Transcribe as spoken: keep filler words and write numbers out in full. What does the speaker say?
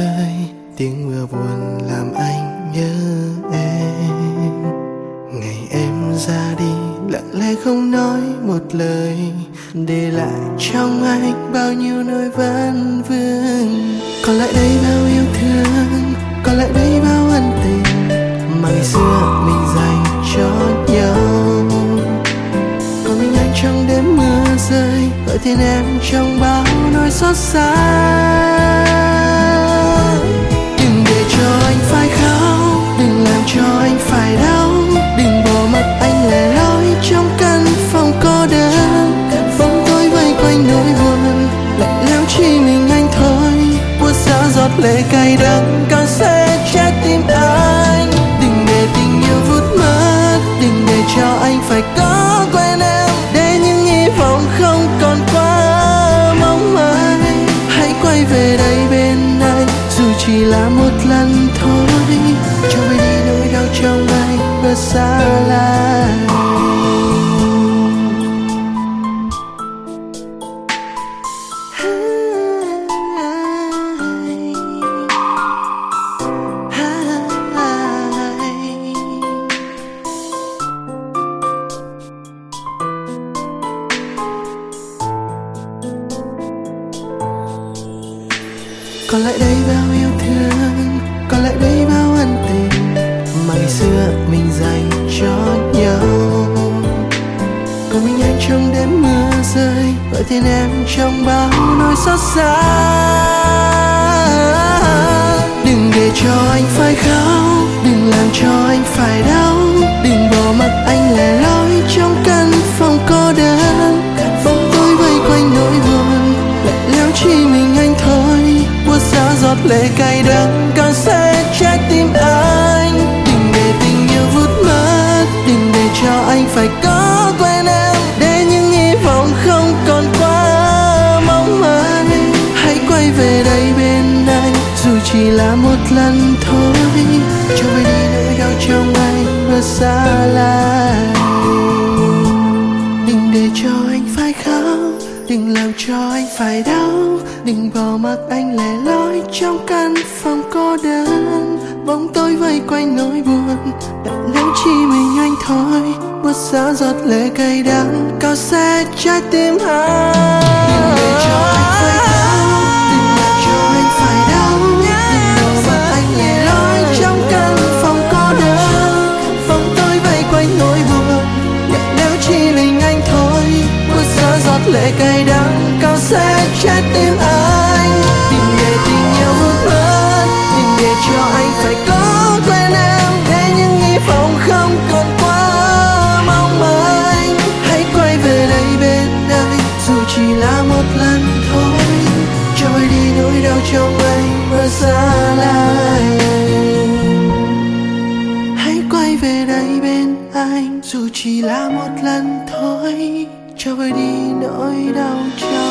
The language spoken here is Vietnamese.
rơi, tiếng mưa buồn làm anh nhớ em. Ngày em ra đi lặng lẽ không nói một lời, để lại trong anh bao nhiêu nỗi vấn vương. Còn lại đây bao yêu thương, còn lại đây bao ân tình mà ngày xưa mình dành cho nhau. Còn mình anh trong đêm mưa rơi, gọi tên em trong bao nỗi xót xa. Đừng để cho anh phải khóc, đừng làm cho anh phải đau, đừng bỏ mặc anh lẻ loi trong căn phòng cô đơn. Bóng tối vây quanh nỗi buồn, lạnh lẽo chỉ mình anh thôi. Buốt giá giọt lệ cay đắng càng sẽ chết tim anh. Đừng để tình yêu vụt mất, đừng để cho anh phải có quên em, để những hy vọng không còn quá mong manh. Hãy quay về đây bên anh, dù chỉ là một lần thôi, cho vơi đi nỗi đau trong anh và xa lạ. Còn lại đây bao yêu thương, còn lại đây bao ân tình mà ngày xưa mình dành cho nhau. Còn mình anh trong đêm mưa rơi, gọi tên em trong bao nỗi xót xa. Đừng để cho anh phải khóc, đừng làm cho anh phải đau, đừng bỏ mặc anh lẻ loi trong căn phòng cô đơn. Bóng tối vây quanh nỗi buồn, lạnh lẽo chỉ mình anh thôi. Buốt giá giọt lệ cay đắng càng sẽ chết tim anh. Đừng để tình yêu vụt mất, đừng để cho anh phải có quên em, để những hy vọng không còn quá mong manh. Hãy quay về đây bên anh, dù chỉ là một lần thôi, cho vơi đi nỗi đau trong anh và xa lạ. Đừng để cho anh phải khóc, đừng làm cho anh phải đau, đừng bỏ mặc anh lẻ loi trong căn phòng cô đơn. Bóng tối vây quanh nỗi buồn, lạnh lẽo chỉ mình anh thôi. Buốt giá giọt lệ cay đắng cao sẽ trái tim anh. Đừng để cho anh phải khóc, đừng làm cho anh phải đau, đừng bỏ mặc anh lẻ loi trong căn phòng cô đơn. Bóng tối vây quanh nỗi buồn, lạnh lẽo chỉ mình anh thôi. Buốt giá giọt lệ cay đắng cao sẽ trái tim anh. Đừng để tình yêu vụt mất, đừng để cho anh phải có quên em, để những hy vọng không còn quá mong manh. Hãy quay về đây bên anh, dù chỉ là một lần thôi, cho vơi đi nỗi đau trong anh và xa lạ. Hãy quay về đây bên anh, dù chỉ là một lần thôi, cho vơi đi nỗi đau trong